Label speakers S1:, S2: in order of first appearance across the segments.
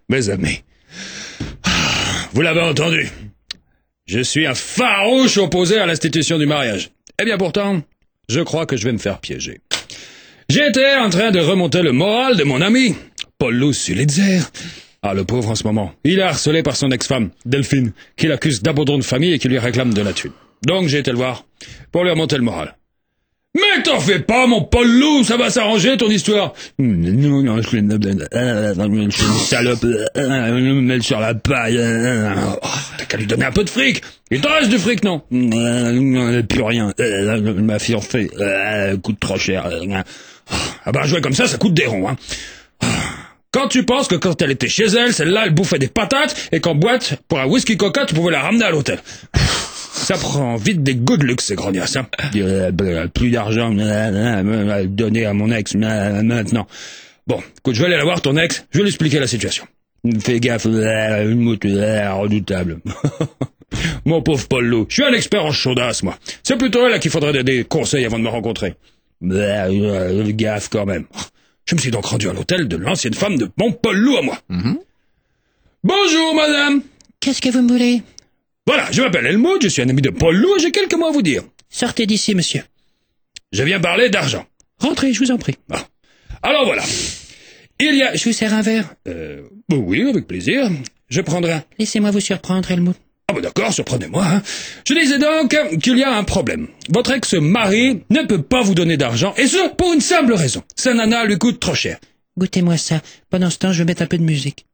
S1: Mes amis, vous l'avez entendu. Je suis un farouche opposé à l'institution du mariage. Eh bien pourtant, je crois que je vais me faire piéger. J'étais en train de remonter le moral de mon ami, Paul Sulitzer. Ah, le pauvre en ce moment. Il est harcelé par son ex-femme, Delphine, qui l'accuse d'abandon de famille et qui lui réclame de la thune. Donc j'ai été le voir, pour lui remonter le moral. Mais t'en fais pas, mon Paul Loup, ça va s'arranger ton histoire. Non, je suis une salope, mêle sur la paille. T'as qu'à lui donner un peu de fric. Il te reste du fric, non? Plus rien. Ma fiancée coûte trop cher. Ah bah jouer comme ça coûte des ronds, hein. Quand tu penses que quand elle était chez elle, celle-là, elle bouffait des patates, et qu'en boîte, pour un whisky coca, tu pouvais la ramener à l'hôtel. Ça prend vite des goûts de luxe, ces grognasses, hein. Plus d'argent à donner à mon ex maintenant. Bon, écoute, je vais aller la voir, ton ex, je vais lui expliquer la situation. Fais gaffe, une moute redoutable. Mon pauvre Paul Loup, je suis un expert en chaudasse, moi. C'est plutôt elle à qui faudrait donner des conseils avant de me rencontrer. Gaffe quand même. Je me suis donc rendu à l'hôtel de l'ancienne femme de mon Paul Loup à moi. Bonjour, madame.
S2: Qu'est-ce que vous me voulez?
S1: Voilà, je m'appelle Helmut, je suis un ami de Paul Loup et j'ai quelques mots à vous dire.
S2: Sortez d'ici, monsieur.
S1: Je viens parler d'argent.
S2: Rentrez, je vous en prie.
S1: Ah. Alors voilà. Il y a...
S2: Je vous sers un verre?
S1: Oui, avec plaisir. Je prendrai un...
S2: Laissez-moi vous surprendre, Helmut.
S1: Ah bah d'accord, surprenez-moi. Hein. Je disais donc qu'il y a un problème. Votre ex-mari ne peut pas vous donner d'argent, et ce, pour une simple raison. Sa nana lui coûte trop cher.
S2: Goûtez-moi ça. Pendant ce temps, je vais mettre un peu de musique.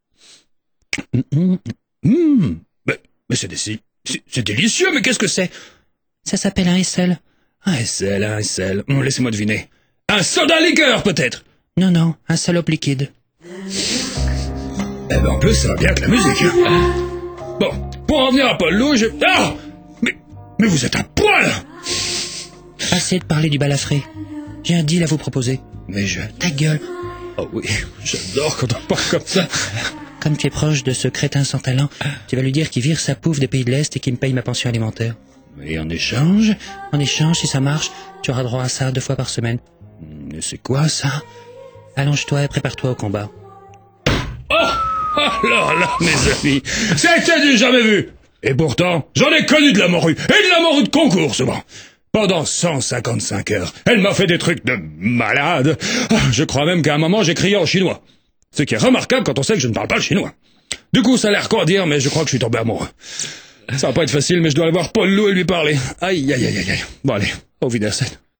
S1: Mais c'est délicieux, mais qu'est-ce que c'est?
S2: Ça s'appelle un SL.
S1: Un SL. Laissez-moi deviner. Un soda liqueur, peut-être?
S2: Non, un salope liquide.
S1: Eh ben, en plus, ça va bien avec la musique, hein. Bon, pour en venir à Paul Loup, Ah! Mais vous êtes à poil!
S2: Assez de parler du balafré. J'ai un deal à vous proposer.
S1: Mais
S2: Ta gueule.
S1: Oh oui, j'adore quand on parle comme ça.
S2: Comme tu es proche de ce crétin sans talent, tu vas lui dire qu'il vire sa pouffe des pays de l'Est et qu'il me paye ma pension alimentaire.
S1: Et en échange?
S2: En échange, si ça marche, tu auras droit à ça 2 fois par semaine.
S1: Mais c'est quoi, ça?
S2: Allonge-toi et prépare-toi au combat.
S1: Oh! Alors là, mes amis, c'était du jamais vu. Et pourtant, j'en ai connu de la morue, et de la morue de concours souvent. Pendant 155 heures, elle m'a fait des trucs de malade. Je crois même qu'à un moment, j'ai crié en chinois. Ce qui est remarquable quand on sait que je ne parle pas le chinois. Du coup, ça a l'air con à dire, mais je crois que je suis tombé amoureux. Ça va pas être facile, mais je dois aller voir Paul Loup et lui parler. Aïe. Bon allez, au Wiedersehen.